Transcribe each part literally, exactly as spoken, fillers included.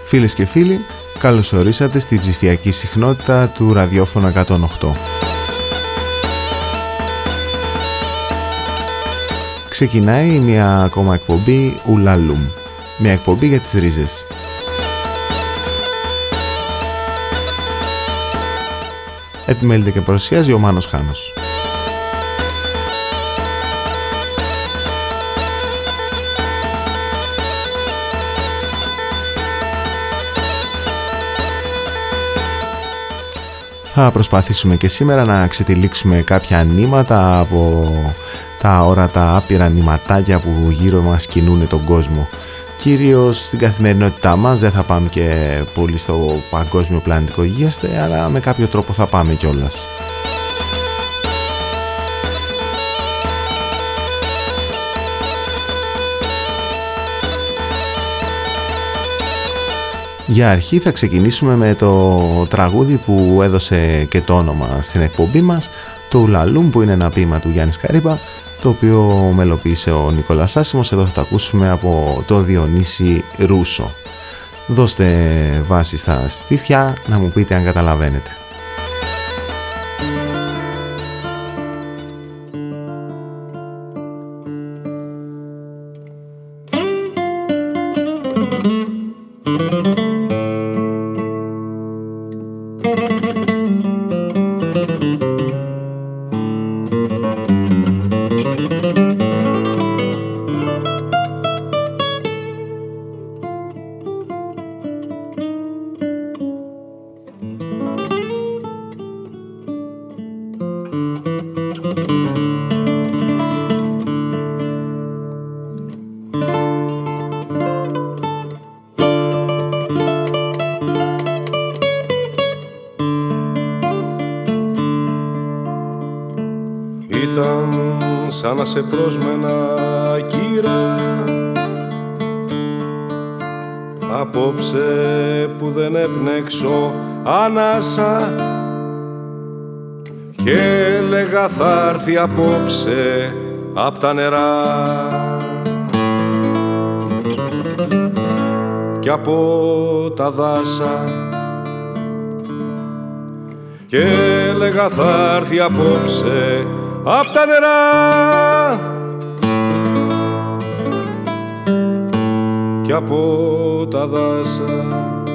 Φίλες και φίλοι, καλώς ορίσατε στη ψηφιακή συχνότητα του ραδιόφωνο εκατόν οκτώ. Ξεκινάει μια ακόμα εκπομπή Ουλαλούμ, μια εκπομπή για τις ρίζες. Επιμέλειται και παρουσιάζει ο Μάνος Χάνος. Θα προσπαθήσουμε και σήμερα να ξετυλίξουμε κάποια νήματα από τα όρατα άπειρα νηματάκια που γύρω μας κινούν τον κόσμο. Κυρίως στην καθημερινότητά μας, δεν θα πάμε και πολύ στο παγκόσμιο πλανητικό γίγεστε, αλλά με κάποιο τρόπο θα πάμε κιόλας. Για αρχή θα ξεκινήσουμε με το τραγούδι που έδωσε και το όνομα στην εκπομπή μας, το Ουλαλούμ, που είναι ένα ποίημα του Γιάννη Καρύπα, το οποίο μελοποίησε ο Νικόλας Άσημος. Εδώ θα το ακούσουμε από το Διονύση Ρούσο. Δώστε βάση στα στήθια να μου πείτε αν καταλαβαίνετε. Σε πρόσμενα κύρα απόψε που δεν έπνεξω ανάσα και έλεγα θα έρθει απόψε απ' τα νερά και από τα δάσα και έλεγα θα έρθει απόψε απ' τα νερά και από τα δάσα.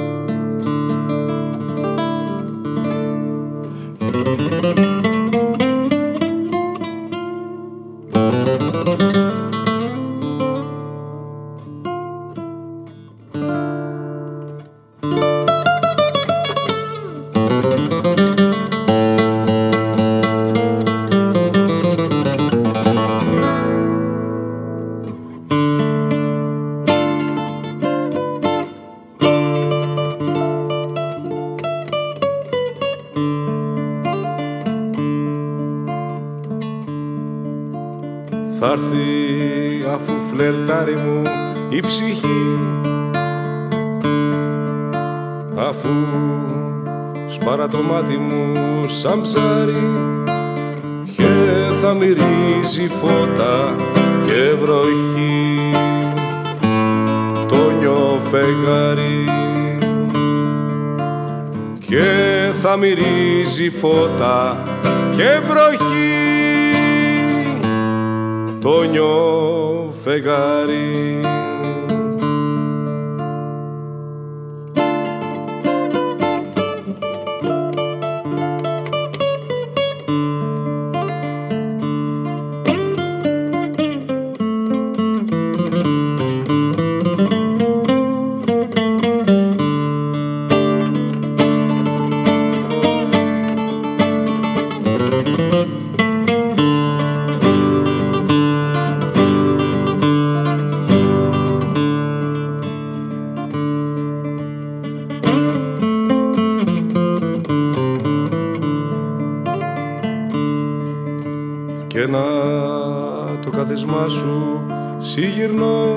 Θα έρθει αφού φλερτάρει μου η ψυχή, αφού σπάρα το μάτι μου σαν ψάρι και θα μυρίζει φώτα και βροχή το νιώ φεγγάρι και θα μυρίζει φώτα και βροχή το νιώ φεγγάρι. Και να το καθισμά σου συγυρνώ,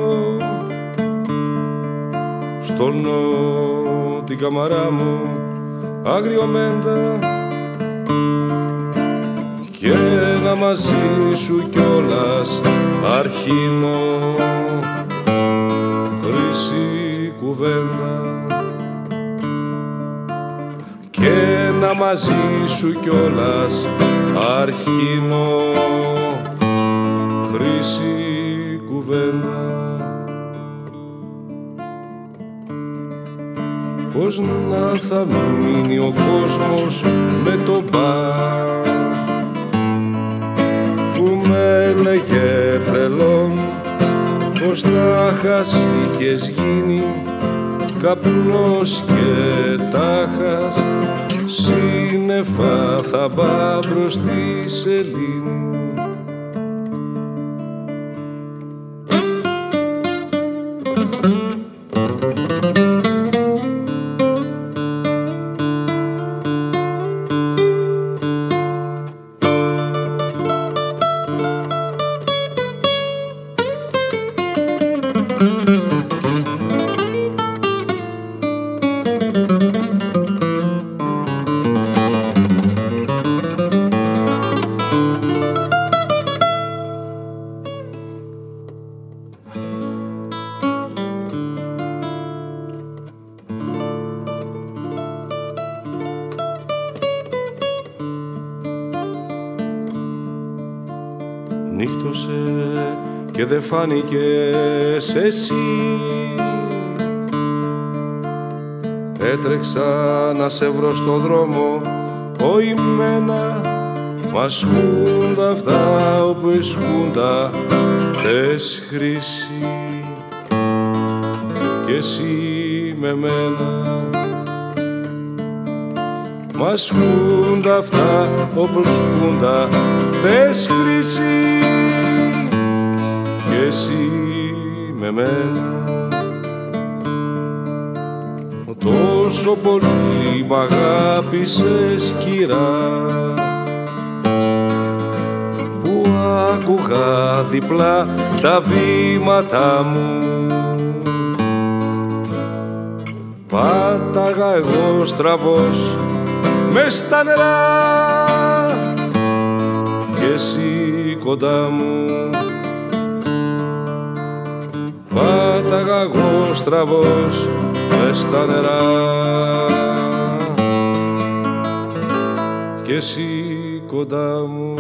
στολνώ την καμαρά μου αγριομέντα και να μαζί σου κιόλας αρχίνω χρυσή κουβέντα. μένα μαζί σου κιόλας αρχίνω χρήση κουβέντα. Πώς να θα μείνει ο κόσμος με το μπαρ που με λέγε τρελόν, πως τάχας είχες γίνει καπνός και τάχας σύννεφα θα μπα μπρος στη σελήνη. Και δε φάνηκες εσύ. Έτρεξα να σε βρω στο δρόμο, οημένα μα σκούντα αυτά όπου σκούντα θες χρήση κι εσύ με μένα. Μα σκούντα αυτά όπως σκούντα θες χρήση κι εσύ με μένα. Τόσο πολύ μ' αγάπησες κυρά που άκουγα διπλά τα βήματά μου. Πάταγα εγώ στραβός μες στα νερά κι εσύ κοντά μου. Πάταγα εγώ στραβός μες στα νερά κι εσύ κοντά μου.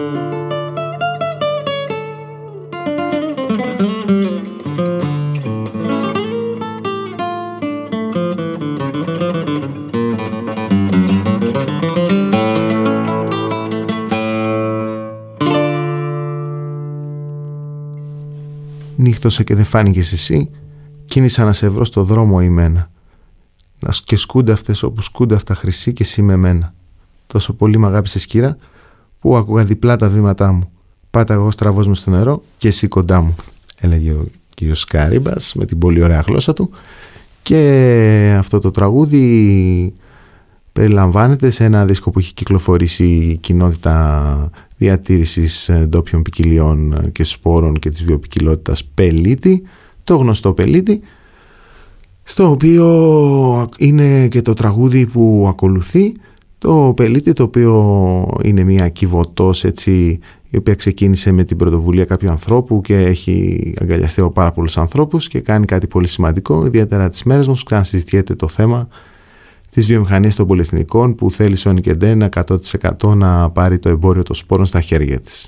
Νύχτωσε και δεν φάνηκες εσύ, κίνησα να σε βρω στο δρόμο ημένα. Να και σκούνται αυτές όπως σκούνται αυτά χρυσή και εσύ με μένα. Τόσο πολύ μ' αγάπησες κύρα που άκουγα διπλά τα βήματά μου. Πάταγα εγώ στραβός μες στο νερό και εσύ κοντά μου, έλεγε ο κύριος Κάριμπας με την πολύ ωραία γλώσσα του. Και αυτό το τραγούδι περιλαμβάνεται σε ένα δίσκο που έχει κυκλοφορήσει η κοινότητα διατήρησης ντόπιων ποικιλιών και σπόρων και της βιοποικιλότητας Πελίτη, το γνωστό Πελίτη, στο οποίο είναι και το τραγούδι που ακολουθεί, το Πελίτη, το οποίο είναι μια κυβωτός έτσι, η οποία ξεκίνησε με την πρωτοβουλία κάποιου ανθρώπου και έχει αγκαλιαστεί από πάρα πολλούς ανθρώπους και κάνει κάτι πολύ σημαντικό, ιδιαίτερα τις μέρες μας, που συζητιέται το θέμα της βιομηχανίας των πολυεθνικών που θέλει η Sonic εντ εν εκατό τοις εκατό να πάρει το εμπόριο των σπόρων στα χέρια της.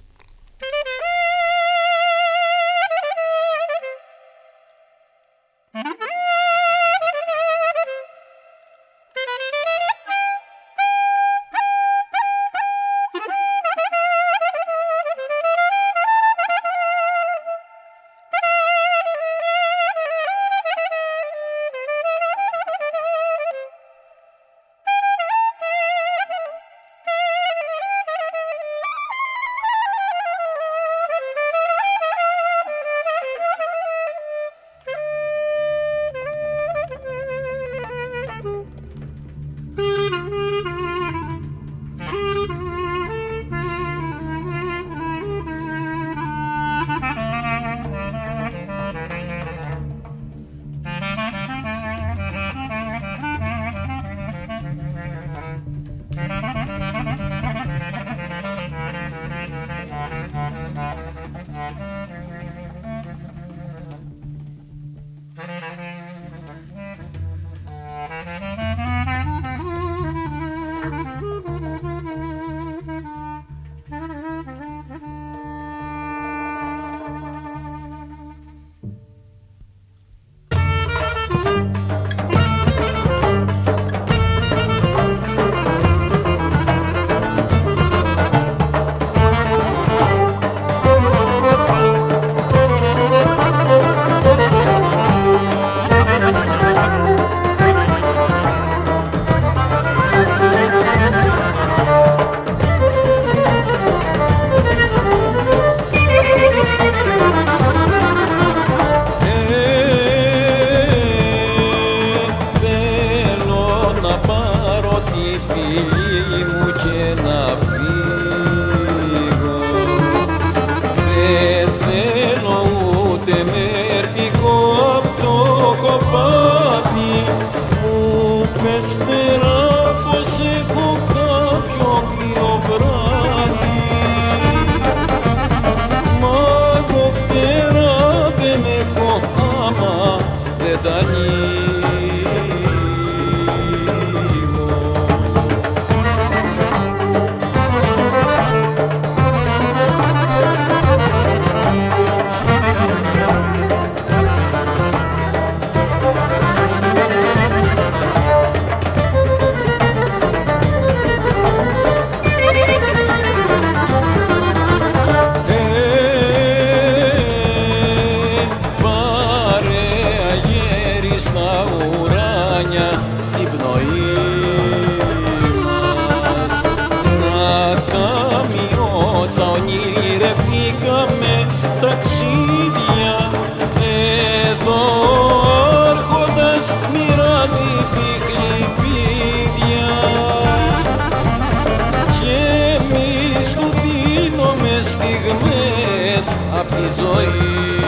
τη ζωή.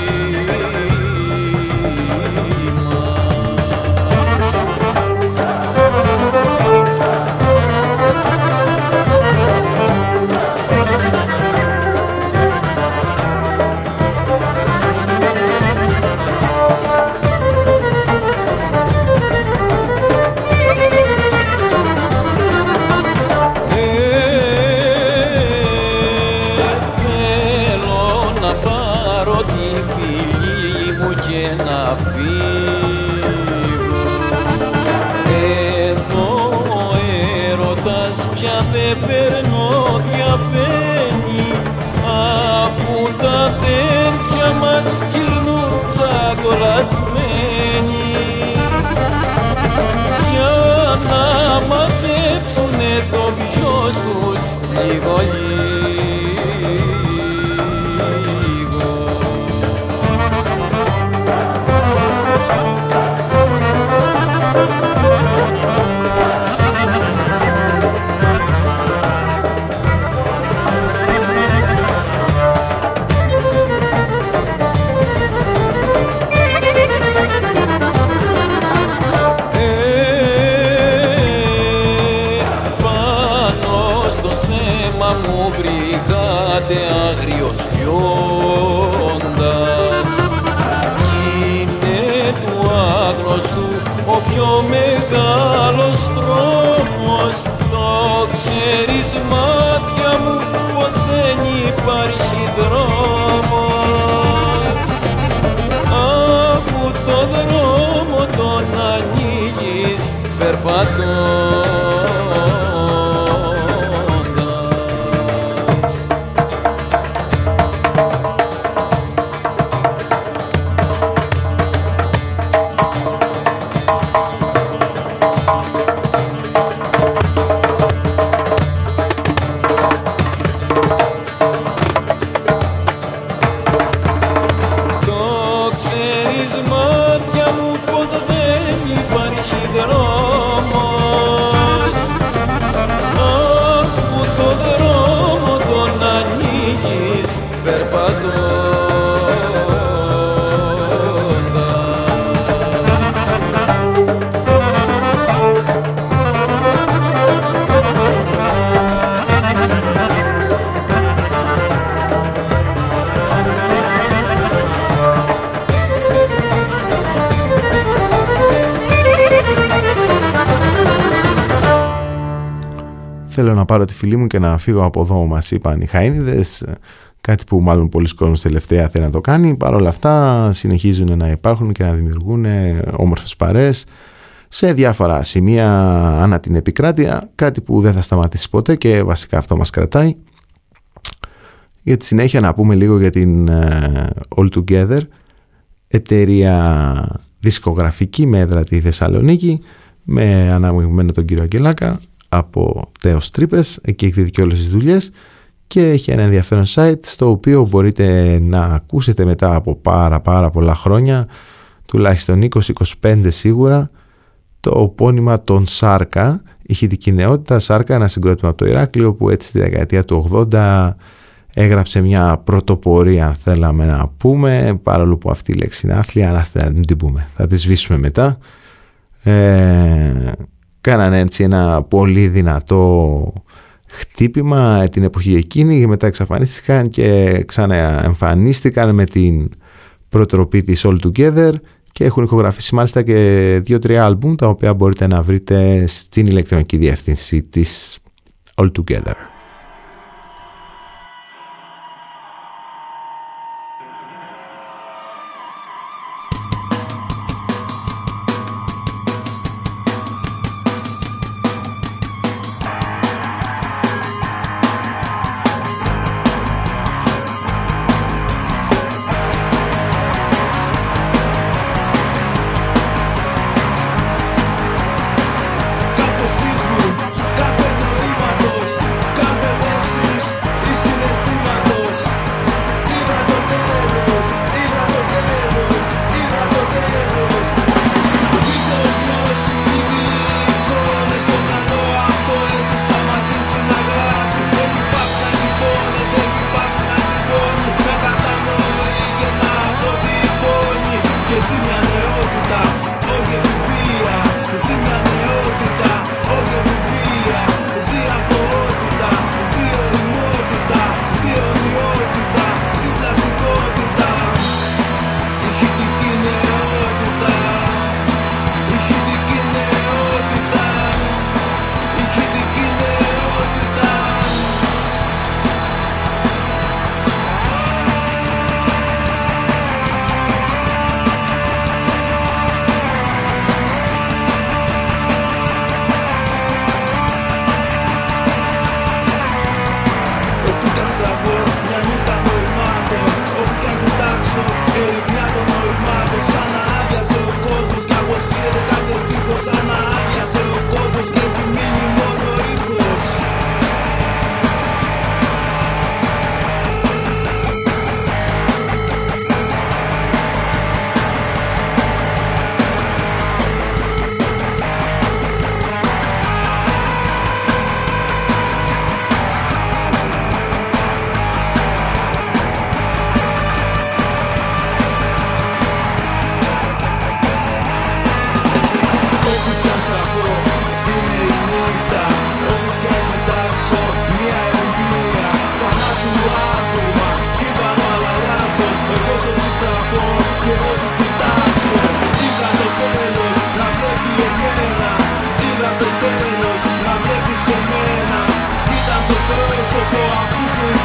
Για να μαζέψουνε το βιος τους λίγο άγριος λιώντας κι είναι του άγνωστου ο πιο μεγάλος τρόμος. Το ξέρεις μάτια μου πως δεν υπάρχει δρόμος, αφού το δρόμο τον ανοίγεις περπατώ. Θέλω να πάρω τη φίλη μου και να φύγω από εδώ, μας είπαν οι Χαΐνιδες, κάτι που μάλλον πολλοί κόσμος τελευταία θέλει να το κάνει. Παρ' όλα αυτά συνεχίζουν να υπάρχουν και να δημιουργούν όμορφες παρέες σε διάφορα σημεία ανά την επικράτεια, κάτι που δεν θα σταματήσει ποτέ και βασικά αυτό μας κρατάει. Για τη συνέχεια να πούμε λίγο για την All Together, εταιρεία δισκογραφική με έδρα τη Θεσσαλονίκη, με αναμειγμένο τον κύριο Αγγελάκα από Τέος Τρύπες, εκεί εκδίδει και όλες τις δουλειές και έχει ένα ενδιαφέρον site στο οποίο μπορείτε να ακούσετε μετά από πάρα πάρα πολλά χρόνια, τουλάχιστον είκοσι είκοσι πέντε σίγουρα, το επώνυμα των Σάρκα, ηχητική νεότητα. Σάρκα, ένα συγκρότημα από το Ηράκλειο που έτσι στη δεκαετία του ογδόντα έγραψε μια πρωτοπορία, αν θέλαμε να πούμε, παρόλο που αυτή η λέξη είναι άθλια, αλλά θα την πούμε, θα τη σβήσουμε μετά. Ε, κάνανε έτσι ένα πολύ δυνατό χτύπημα την εποχή εκείνη και μετά εξαφανίστηκαν και ξαναεμφανίστηκαν με την προτροπή της All Together και έχουν ηχογραφήσει μάλιστα και δύο-τρία άλμπουμ τα οποία μπορείτε να βρείτε στην ηλεκτρονική διεύθυνση της All Together. Κάθε στίχου, κάθε νοήματος,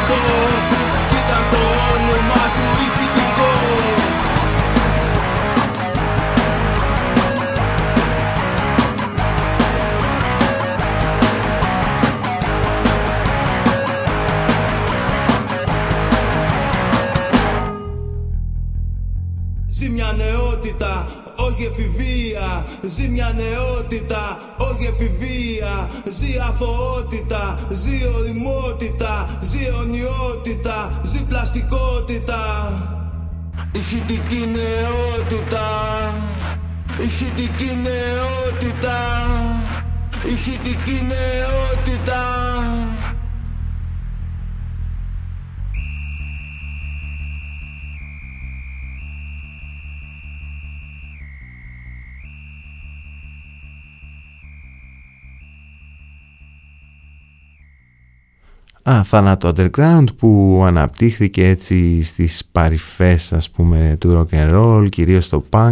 αυτό κι ήταν το όνομα του ηχητικό. Ζει μια νεότητα, όχι εφηβεία. Ζει μια νεότητα, όχι εφηβεία. Ζει αθωότητα, ζει ωριμότητα. Ζει αιωνιότητα, ζει πλαστικότητα. Ηχητική νεότητα, ηχητική νεότητα, ηχητική νεότητα. Α, θάνατο underground που αναπτύχθηκε έτσι στις παρυφές, ας πούμε, του rock and roll, κυρίως στο punk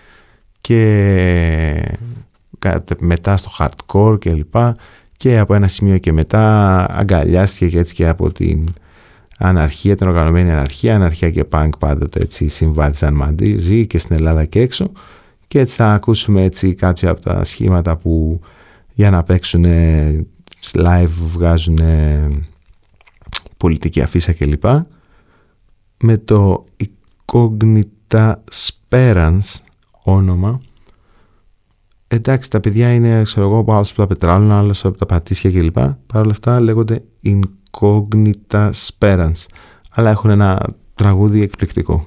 και μετά στο hardcore και λοιπά, και από ένα σημείο και μετά αγκαλιάστηκε και έτσι και από την αναρχία, την οργανωμένη αναρχία. Αναρχία και punk πάντοτε έτσι συμβάδισαν μαζί και στην Ελλάδα και έξω, και έτσι θα ακούσουμε έτσι κάποια από τα σχήματα που για να παίξουν live βγάζουν πολιτική αφίσα κλπ. Με το Incognita Sperans όνομα. Εντάξει, τα παιδιά είναι, ξέρω εγώ, άλλος από τα πετράλαινα, άλλος από τα πατήσια κλπ. Παρ' όλα αυτά λέγονται Incognita Sperans, αλλά έχουν ένα τραγούδι εκπληκτικό.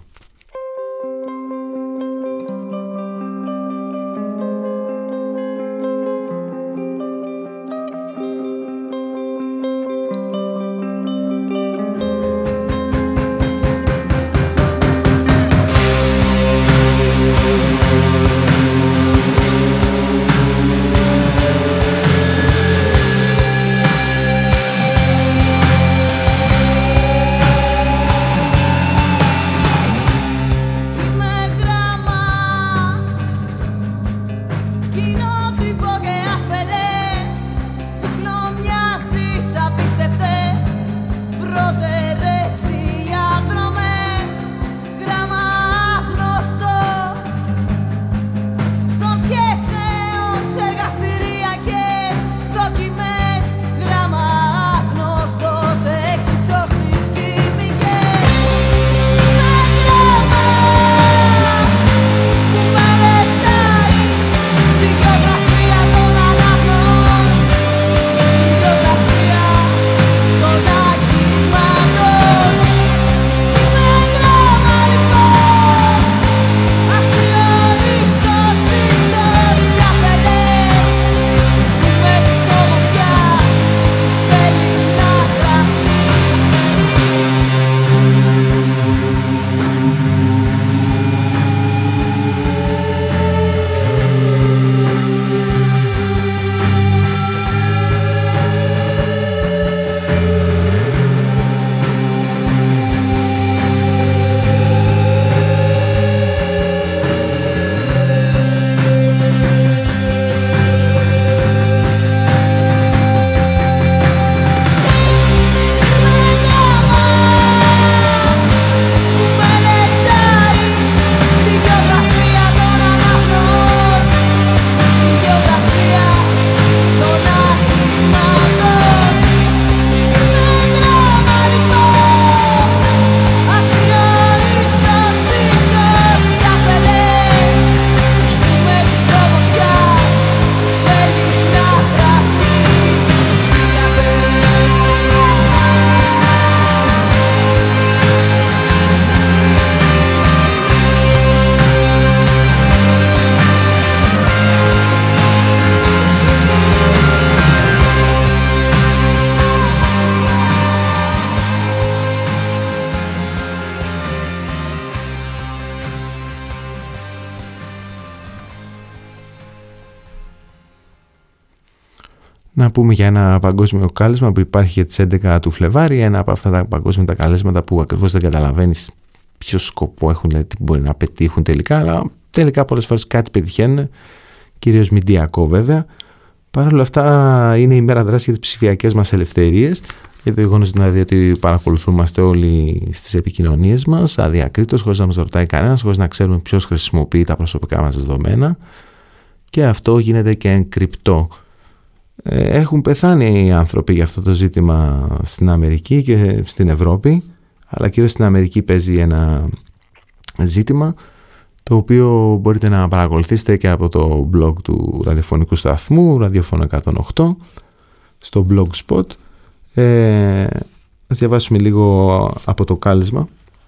Να πούμε για ένα παγκόσμιο κάλεσμα που υπάρχει για τις έντεκα του Φλεβάρι, ένα από αυτά τα παγκόσμια τα καλέσματα που ακριβώς δεν καταλαβαίνεις ποιο σκοπό έχουν, δηλαδή τι μπορεί να πετύχουν τελικά, αλλά τελικά πολλές φορές κάτι πετυχαίνουν, κυρίως μηντιακό βέβαια. Παρ' όλα αυτά είναι η μέρα δράση για τις ψηφιακές μας ελευθερίες, για το γεγονός δηλαδή ότι παρακολουθούμαστε όλοι στις επικοινωνίες μας αδιακρίτως, χωρίς να μας ρωτάει κανένας, χωρίς να ξέρουμε ποιος χρησιμοποιεί τα προσωπικά μας δεδομένα, και αυτό γίνεται και ενκρυπτό. Έχουν πεθάνει οι άνθρωποι για αυτό το ζήτημα στην Αμερική και στην Ευρώπη, αλλά κυρίως στην Αμερική παίζει ένα ζήτημα το οποίο μπορείτε να παρακολουθήσετε και από το blog του ραδιοφωνικού σταθμού Ραδιόφωνο εκατόν οκτώ στο blogspot. Ε, ας διαβάσουμε λίγο από το κάλεσμα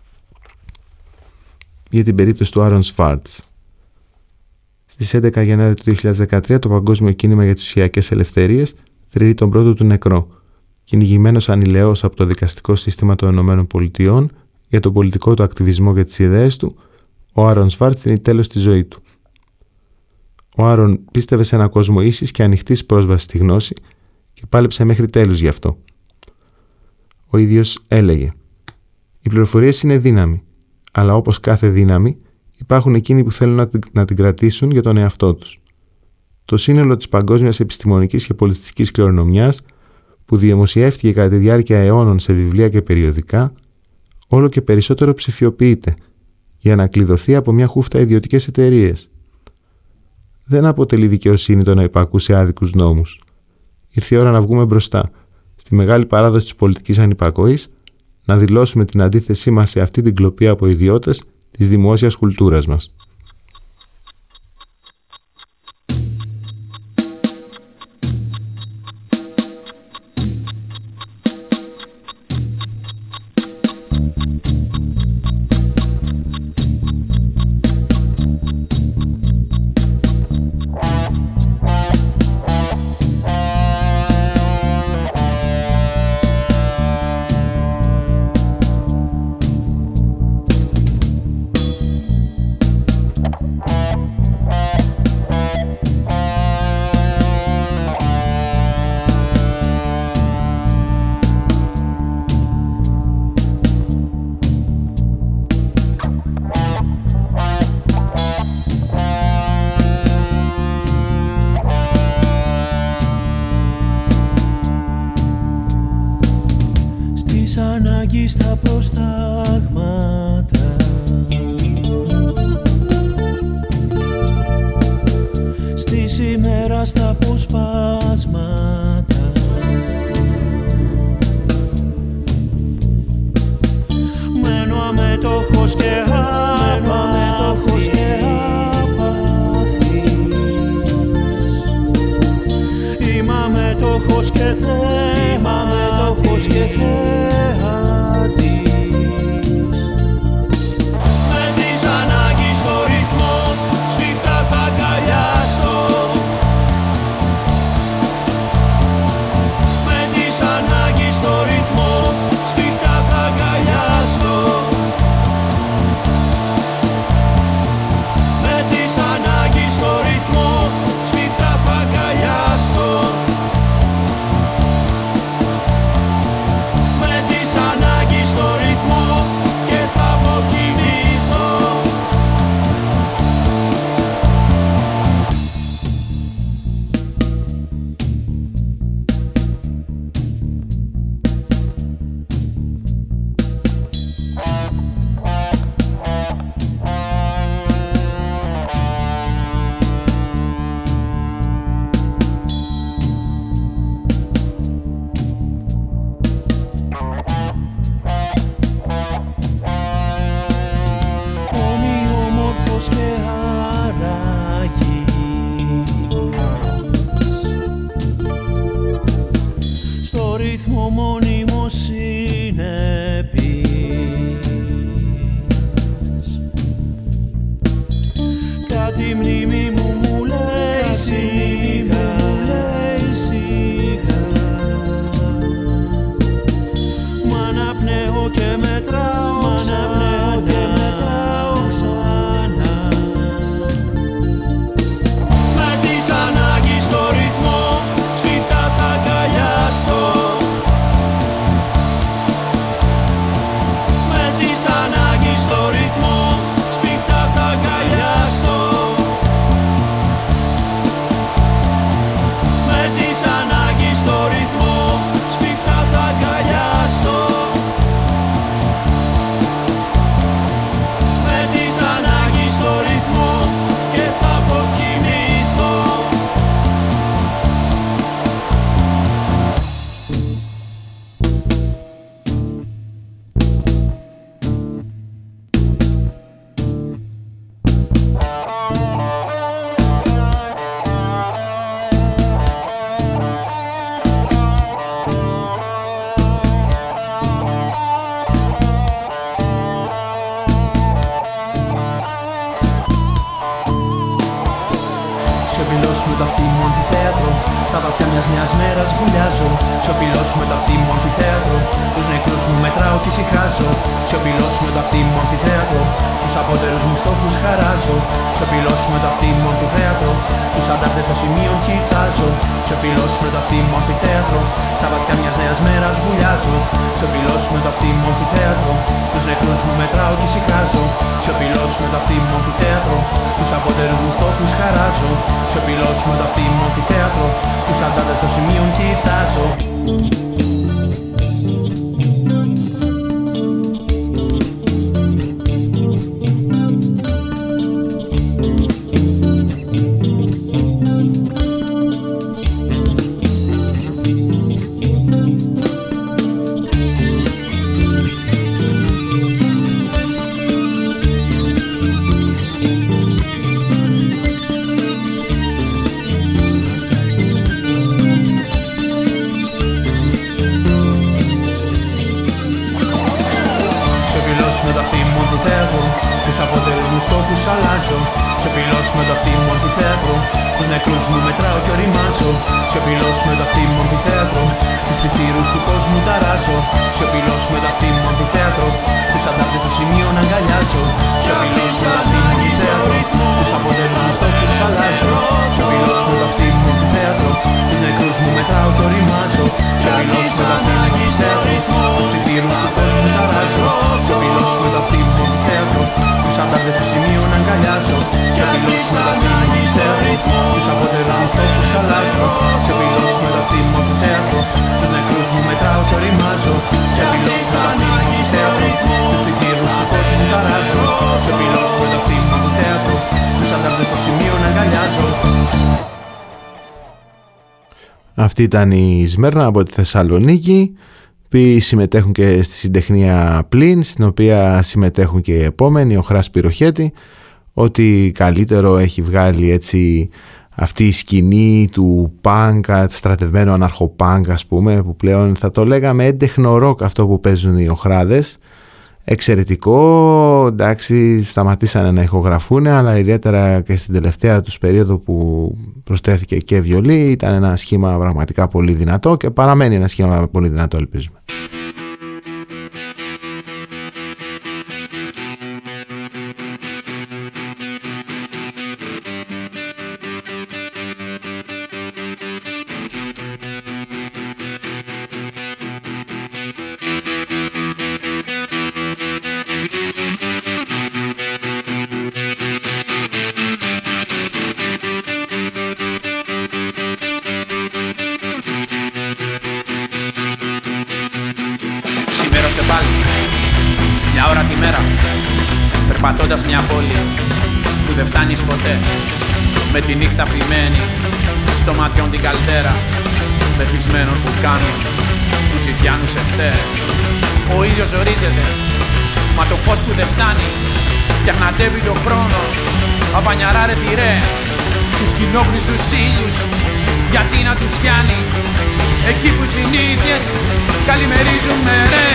για την περίπτωση του Άρον Σβάρτς. Στις έντεκα Γενάρη του δύο χιλιάδες δεκατρία το Παγκόσμιο Κίνημα για τις Ουσιακές Ελευθερίες θρηνεί τον πρώτο του νεκρό, κυνηγημένος ανηλαιώς από το δικαστικό σύστημα των Ηνωμένων Πολιτειών για τον πολιτικό του ακτιβισμό και τις ιδέες του. Ο Άρον Σβάρτς είναι τέλος στη ζωή του. Ο Άρον πίστευε σε έναν κόσμο ίσης και ανοιχτής πρόσβασης στη γνώση και πάλεψε μέχρι τέλους γι' αυτό. Ο ίδιος έλεγε: «Οι πληροφορίες είναι δύναμη, αλλά όπως κάθε δύναμη υπάρχουν εκείνοι που θέλουν να την, να την κρατήσουν για τον εαυτό τους. Το σύνολο της παγκόσμιας επιστημονικής και πολιτιστικής κληρονομιάς που δημοσιεύτηκε κατά τη διάρκεια αιώνων σε βιβλία και περιοδικά, όλο και περισσότερο ψηφιοποιείται για να κλειδωθεί από μια χούφτα ιδιωτικές εταιρείες. Δεν αποτελεί δικαιοσύνη το να υπακούσει σε άδικους νόμους. Ήρθε η ώρα να βγούμε μπροστά, στη μεγάλη παράδοση της πολιτικής ανυπακοής, να δηλώσουμε την αντίθεσή μας σε αυτή την κλοπή από ιδιώτες της δημόσιας κουλτούρας μας». Στα προστάγματα στη σήμερα στα αποσπάσματα μένω αμέτωχος και άπαθης είμαι αμέτωχος και θεάτης με το αυτί μου αμφιθέατρο. Στα βαθιά μιας νέας μέρας βουλιάζω. Σιωπηλός με το αυτί μου αμφιθέατρο. Τους νεκρούς μου μετράω και ησυχάζω. Σιωπηλός με το αυτί μου αμφιθέατρο. Τους απότερους μου στόχους χαράζω. Σιωπηλός με το αυτί μου αμφιθέατρο. Τους αντάρτετων σημείων κοιτάζω. Σιωπηλός με το αυτί μου αμφιθέατρο. Στα βαθιά μιας νέας μέρας βουλιάζω. Σιωπηλός με το αυτί μου αμφιθέατρο. Τους νεκρούς μου μετράω και ησυχάζω. Σιωπηλός με το αυτί μου αμφιθέατρο. Τους απότερους μου στόχους χαράζω. Σιωπηλός με το αυτί μου αμφιθέατρο. Τους αντάρτετων σημείων κοιτάζω. Αλλάζω. Σιωπηλός με το αυτί μου αμφιθέατρο. Τους νεκρούς μου μετράω και οριμάζω. Σιωπηλός με το αυτί μου αμφιθέατρο. Τους πληθύρους του κόσμου ταράζω. Σιωπηλός με το αυτί μου αμφιθέατρο. Τους αντάρτετων σημείων αγκαλιάζω. Σιωπηλός με το αυτί μου αμφιθέατρο. Τους αποτέλους μου στόχους αλλάζω. Σιωπηλός με το αυτί μου αμφιθέατρο. Τους νεκρούς μου μετράω και οριμάζω. Σιωπηλός με το αυτί μου αμφιθέατρο. Τους πληθύρους του κόσμου ταράζω. Σιωπηλός με το αυτί μου αμφιθέατρο. Τους αντάρτετων σημείων αγκαλιάζω. Σιωπηλός με το αυτί μου αμφιθέατρο. Τους αποτέλους μου στόχους αλλάζω. Σιωπηλός με το αυτί μου αμφιθέατρο. Τους νεκρούς μου μετράω και οριμάζω. Σιωπηλός με το αυτί μου αμφιθέατρο. Τους πληθύρους του κόσμου ταράζω. Σιωπηλός με το αυτί μου αμφιθέατρο. Τους αντάρτετων σημείων αγκαλιάζω. Αυτή ήταν η Σμέρνα από τη Θεσσαλονίκη, που συμμετέχουν και στη συντεχνία Πλήν, στην οποία συμμετέχουν και οι επόμενοι, ο Χράς Πυροχέτη. Ότι καλύτερο έχει βγάλει έτσι αυτή η σκηνή του πάνκα, στρατευμένου αναρχοπάνκα, ας πούμε, που πλέον θα το λέγαμε έντεχνο ροκ αυτό που παίζουν οι Οχράδες. Εξαιρετικό, εντάξει, σταματήσανε να ηχογραφούν, αλλά ιδιαίτερα και στην τελευταία τους περίοδο που προσθέθηκε και βιολί, ήταν ένα σχήμα πραγματικά πολύ δυνατό και παραμένει ένα σχήμα πολύ δυνατό, ελπίζουμε. Ξημέρωσε πάλι, μια ώρα τη μέρα, περπατώντας μια πόλη που δεν φτάνεις ποτέ, με τη νύχτα φυμένη, στο ματιόν την καλτέρα, μεθυσμένων που κάνουν στους Ιτιάνους εφτέ. Ο ήλιος ζορίζεται, μα το φως που δεν φτάνει, πιαχναντεύει το χρόνο, απανιαράρε τη ρε, τους κοινόχρηστους ήλιους, γιατί να τους πιάνει, εκεί που συνήθειες καλημερίζουμε ρε.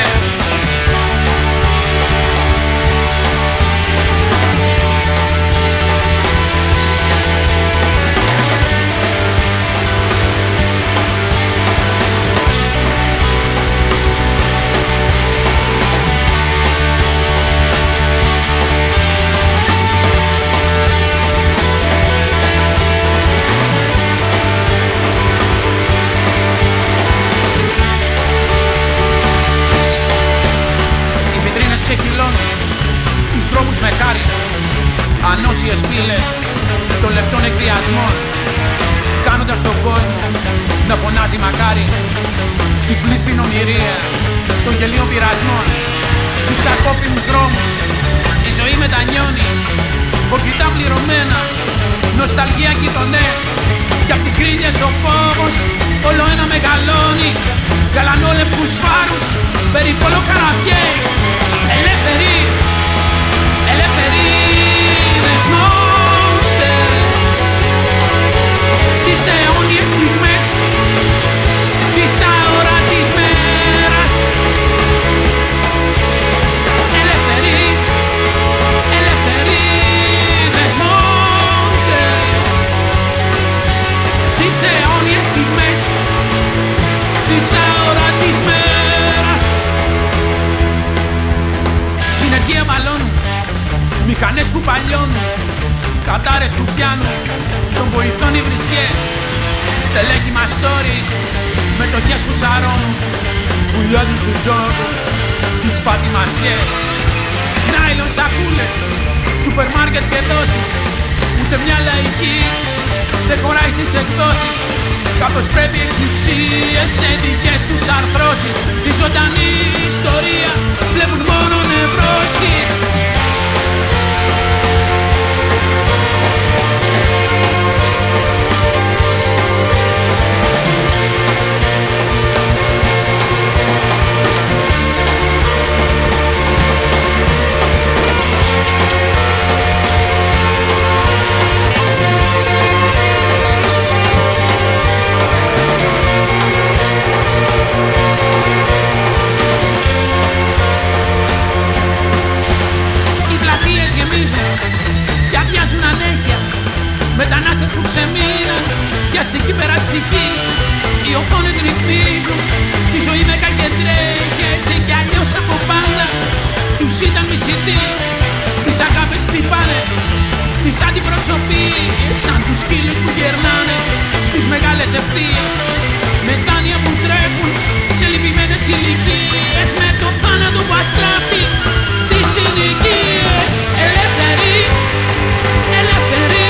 Ξεκυλώνουν τους δρόμους με χάρη, ανώσιες πύλες των λεπτών εκβιασμών, κάνοντας τον κόσμο να φωνάζει μακάρι, τυφλή στην ομοιρία των γελίων πειρασμών. Στους κακόφημους δρόμους η ζωή μετανιώνει, κοκκιτά πληρωμένα, νοσταλγία γειτονές, κι απ' τις γκρίλιες ο φόβος όλο ένα μεγαλώνει. Γαλανόλευκους φάρους, περιπολό καραβιές, ελεύθεροι, ελεύθεροι δεσμότες, στις αιώνιες στιγμές της αόρατης μέρας. Ελεύθεροι, ελεύθεροι δεσμότες, λιώνουν, κατάρες του πιάνου, των βοηθών οι βρισχές, στελέχη μαστόρι, μετοχές που σαρώνουν, βουλιάζουν στο τζόκο, τις πατημασιές, νάιλον σακούλες, σούπερ μάρκετ και δόσεις, ούτε μια λαϊκή δεν χωράει στις εκδόσεις, καθώς πρέπει εξουσίες σε δικές τους αρθρώσεις, στη ζωντανή ιστορία βλέπουν μόνο νευρώσεις. Μετανάστες που ξεμείναν, πιαστική περαστική. Οι οθόνες ρυθμίζουν τη ζωή με κακεντρέχει. Έτσι κι αλλιώς από πάντα τους ήταν μισητοί. Τις αγάπες χτυπάνε στις αντιπροσωπείες, σαν τους σκύλους που γερνάνε στις μεγάλες ευθείες. Με δάνεια που τρέχουν σε λυπημένες ηλικίες, με το θάνατο που αστράφτει στις συνοικίες. Ελεύθεροι, ελεύθεροι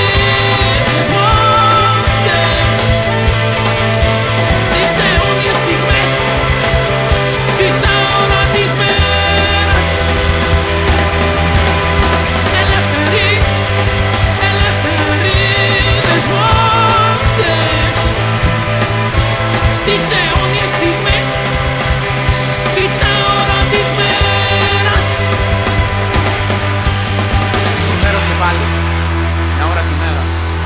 στις αιώνιες στιγμές της αόρατης μέρας. Ξημέρωσε πάλι μια ώρα τη μέρα.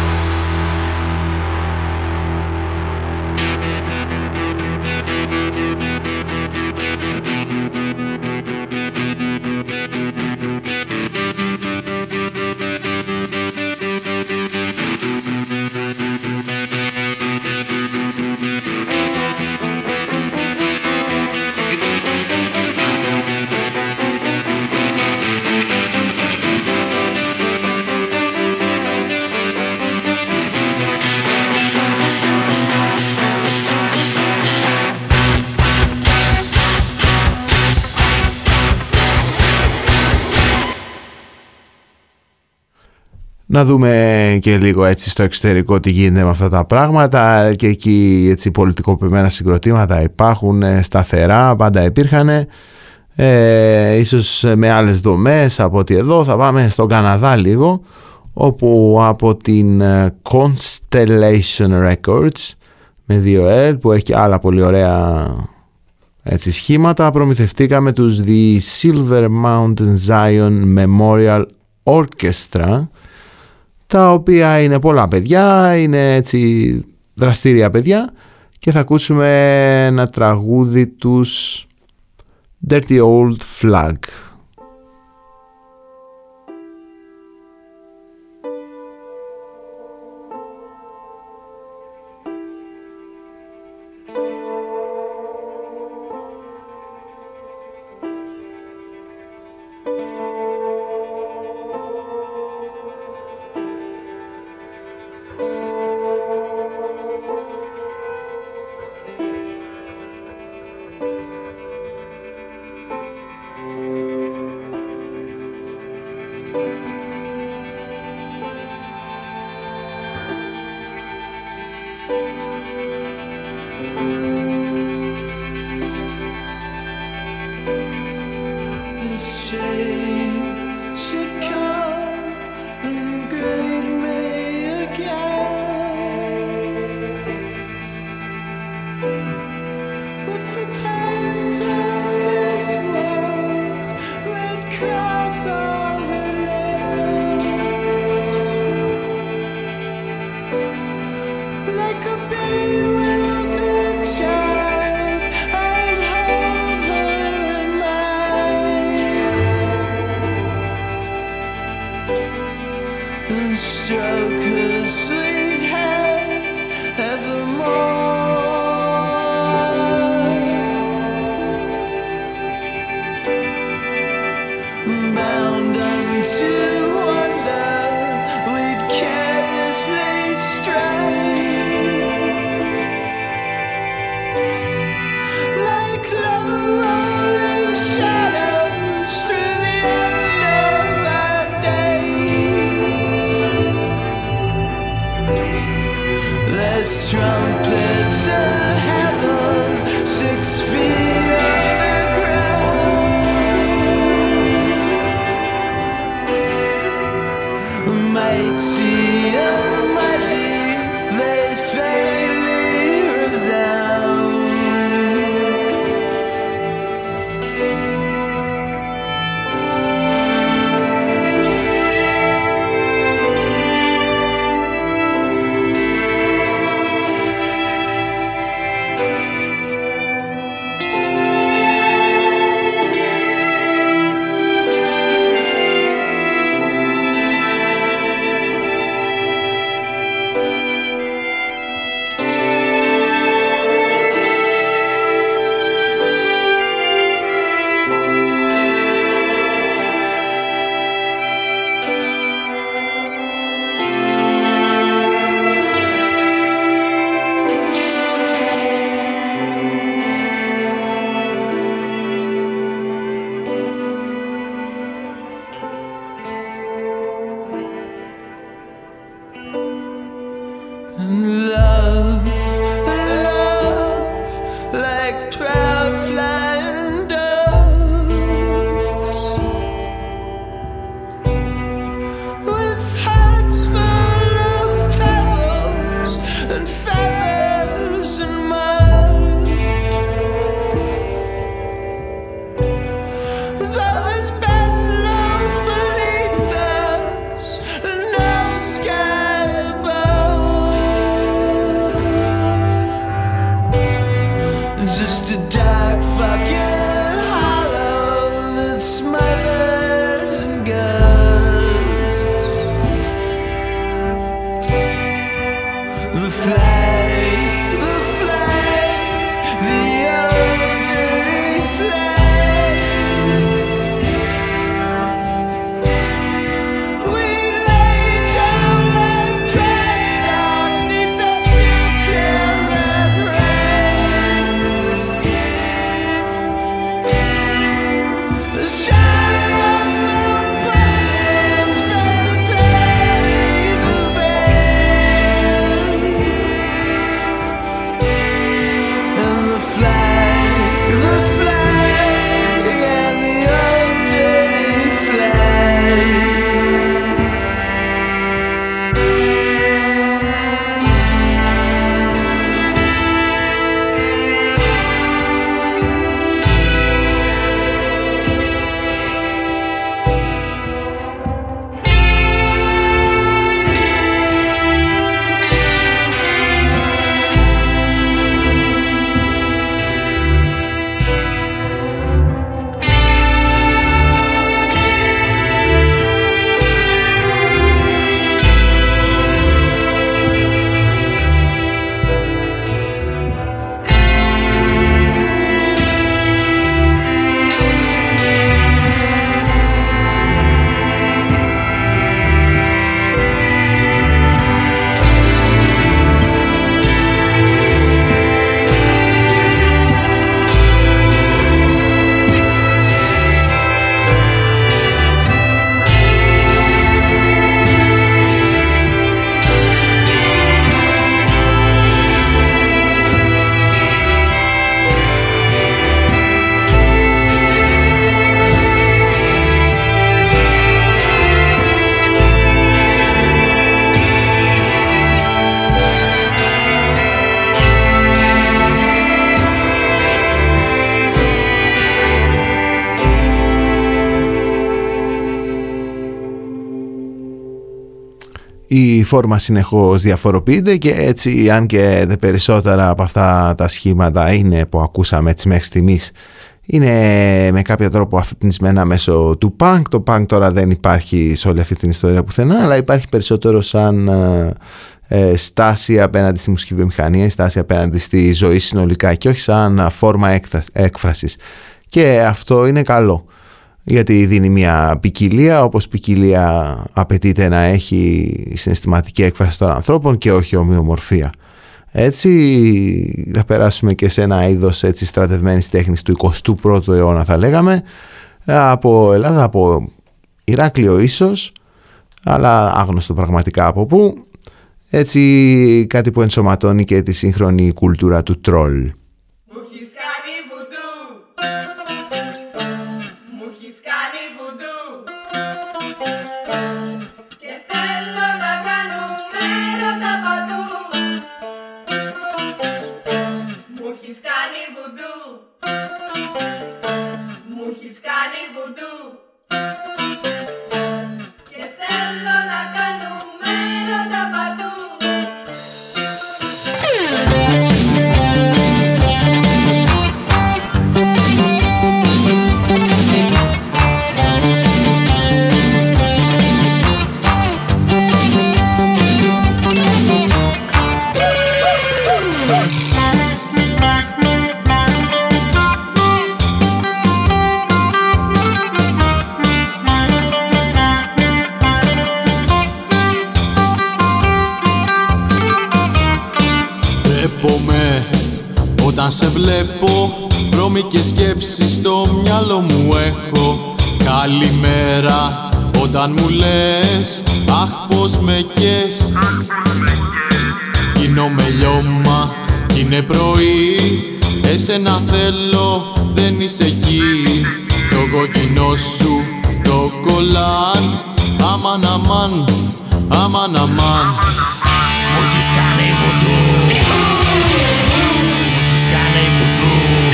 Να δούμε και λίγο έτσι στο εξωτερικό τι γίνεται με αυτά τα πράγματα, και εκεί έτσι πολιτικοποιημένα συγκροτήματα υπάρχουν σταθερά, πάντα υπήρχαν, ε, ίσως με άλλες δομές από ότι εδώ. Θα πάμε στον Καναδά λίγο, όπου από την Constellation Records με δύο L, που έχει άλλα πολύ ωραία έτσι σχήματα, προμηθευτήκαμε τους The Silver Mountain Zion Memorial Orchestra, τα οποία είναι πολλά παιδιά, είναι έτσι δραστήρια παιδιά, και θα ακούσουμε ένα τραγούδι τους Dirty Old Flag. Thank you. η φόρμα συνεχώς διαφοροποιείται και έτσι, αν και τα περισσότερα από αυτά τα σχήματα είναι που ακούσαμε έτσι μέχρι στιγμής, είναι με κάποιο τρόπο αφυπνισμένα μέσω του punk. Το punk τώρα δεν υπάρχει σε όλη αυτή την ιστορία πουθενά, αλλά υπάρχει περισσότερο σαν ε, στάση απέναντι στη μουσική βιομηχανία, στάση απέναντι στη ζωή συνολικά και όχι σαν φόρμα έκφρασης. Και αυτό είναι καλό, γιατί δίνει μια ποικιλία, όπως ποικιλία απαιτείται να έχει συναισθηματική έκφραση των ανθρώπων και όχι ομοιομορφία. Έτσι θα περάσουμε και σε ένα είδος έτσι στρατευμένης τέχνης του εικοστού πρώτου αιώνα, θα λέγαμε, από Ελλάδα, από Ηράκλειο ίσως, αλλά άγνωστο πραγματικά από πού. Έτσι κάτι που ενσωματώνει και τη σύγχρονη κουλτούρα του τρόλ. Όταν σε βλέπω, βρώμικες σκέψεις στο μυαλό μου έχω. Καλημέρα, όταν μου λες, αχ πως με κες. Γίνομαι λιώμα, είναι πρωί, εσένα θέλω, δεν είσαι εκεί. Το κόκκινο σου, το κολλάν, αμάν αμάν, αμάν αμάν. Μου έχεις κάνει βουντού, μου έχεις κάνει βουντού.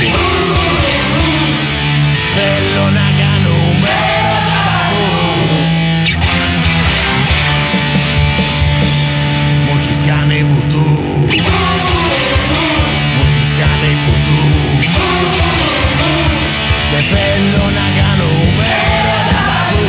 Θέλω να κάνουμε έρωτα παντού. Μου έχεις κάνει βουντού, μου έχεις κάνει βουντού. Δεν θέλω να κάνουμε έρωτα παντού.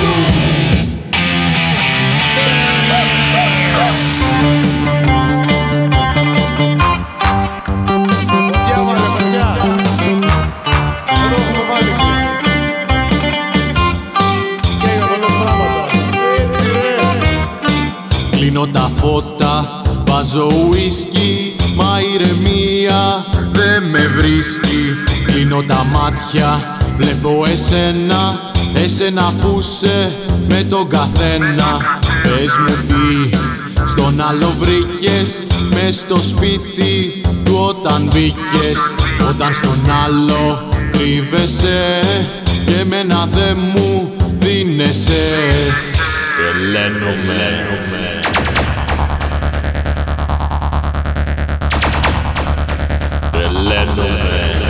Κλείνω τα φώτα, βάζω ουίσκι, μα ηρεμία δεν με βρίσκει. Κλείνω τα μάτια, βλέπω εσένα, εσένα που σε με τον καθένα. Πες μου τι στον άλλο βρήκες, μες στο σπίτι του όταν μπήκες. Όταν στον άλλο κρύβεσαι και εμένα δε μου δίνεσαι. Τρελαίνομαι. Τρελαίνομαι.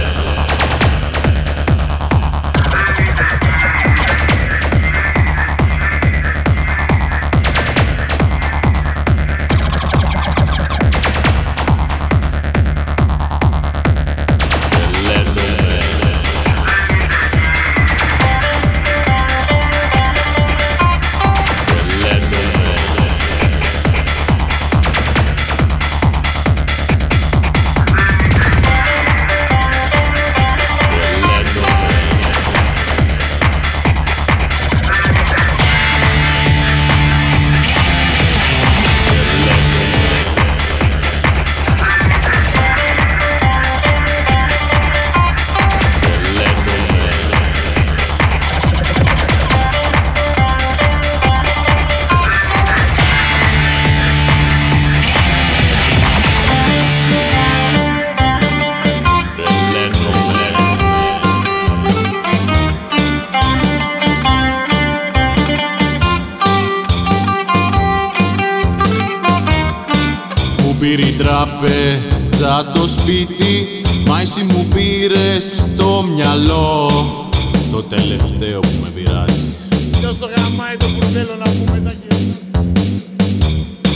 Τράπεζα το σπίτι, μα εσύ μου πήρες το μυαλό. Το τελευταίο που με πειράζει. Ποιος το γαμάει το κουρδέλο να πούμε τα χέρια.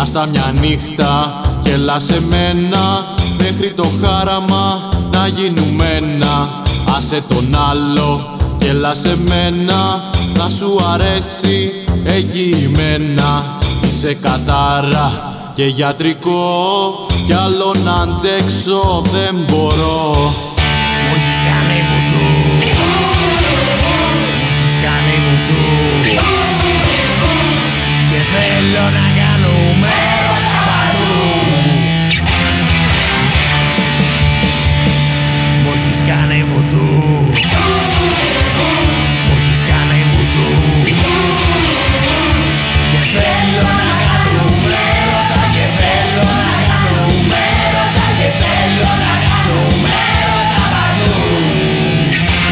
Άστα μια νύχτα και έλα σε μένα, μέχρι το χάραμα να γίνουμε ένα. Άσε τον άλλο και έλα σε μένα, θα σου αρέσει εγγυημένα. Είσαι κατάρα και γιατρικό, κι άλλο να αντέξω δεν μπορώ. Μου έχεις κάνει βουντού, μου έχεις κάνει βουντού, και θέλω να κάνουμε έρωτα παντού. Μου έχεις κάνει βουντού, μου έχεις κάνει βουντού, και θέλω να κάνουμε έρωτα, και θέλω να κάνουμε έρωτα, και θέλω να κάνουμε έρωτα παντού.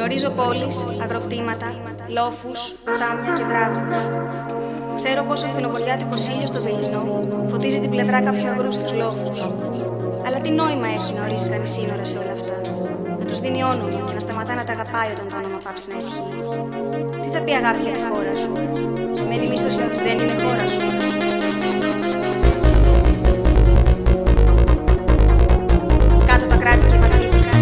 Γνωρίζω πόλεις, αγροκτήματα, λόφους, ποτάμια και βράχους. Ξέρω πως ο φθινοβοριάτικος ήλιος στο δειλινό φωτίζει την πλευρά κάποιου αγρού στους λόφους. Αλλά τι νόημα έχει να ορίζει κανείς σύνορα σε όλα αυτά? Να τους δίνει όνομα και να σταματά να τα αγαπάει όταν το όνομα πάψει να ισχύει. Τι θα πει αγάπη για τη χώρα σου? Σημαίνει μίσος για ότι δεν είναι χώρα σου. Κάτω τα κράτη και πατρίδια.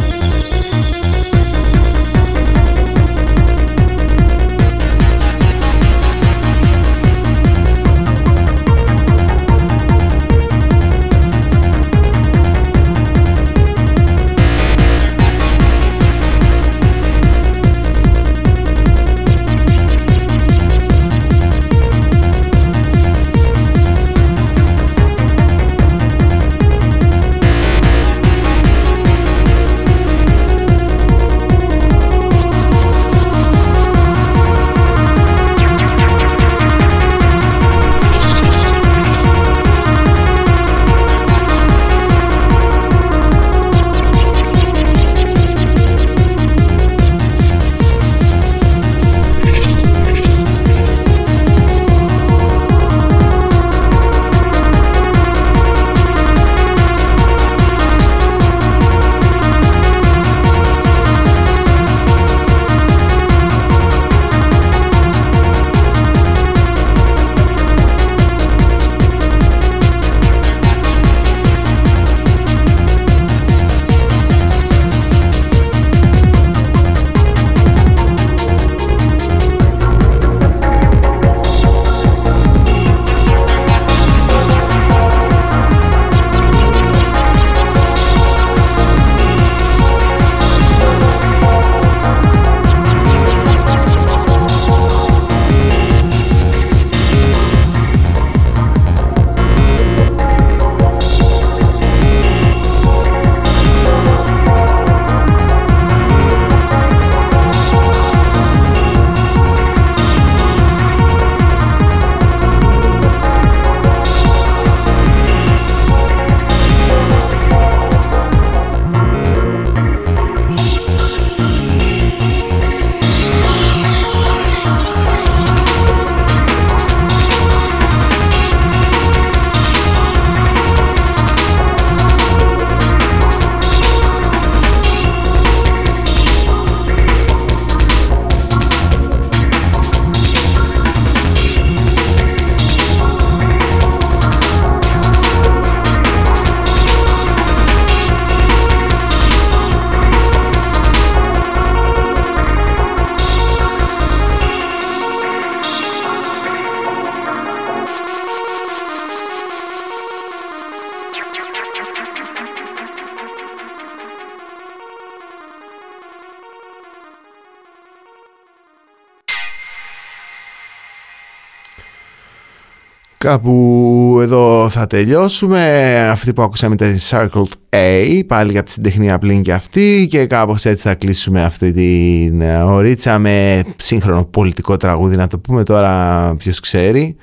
Κάπου εδώ θα τελειώσουμε. Αυτή που ακούσαμε ήταν η Circled A, πάλι για τη συντεχνία πλήν και αυτή, και κάπως έτσι θα κλείσουμε αυτή την ωρίτσα με σύγχρονο πολιτικό τραγούδι, να το πούμε τώρα, ποιος ξέρει.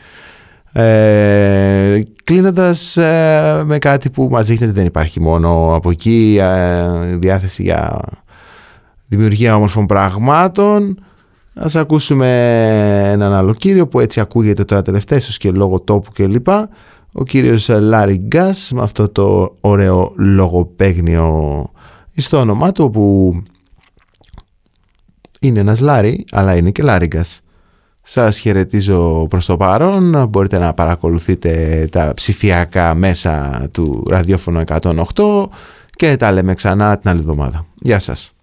Ε, κλείνοντας ε, με κάτι που μας δείχνει ότι δεν υπάρχει μόνο από εκεί ε, διάθεση για δημιουργία όμορφων πραγμάτων. Ας ακούσουμε έναν άλλο κύριο που έτσι ακούγεται τώρα τελευταία, ίσως και λόγω τόπου κλπ. Ο κύριος Larry Gass, με αυτό το ωραίο λογοπαίγνιο στο όνομά του, που είναι ένας Λάρι, αλλά είναι και Larry Gass. Σας χαιρετίζω προς το παρόν. Μπορείτε να παρακολουθείτε τα ψηφιακά μέσα του ραδιόφωνο εκατόν οκτώ και τα λέμε ξανά την άλλη εβδομάδα. Γεια σας.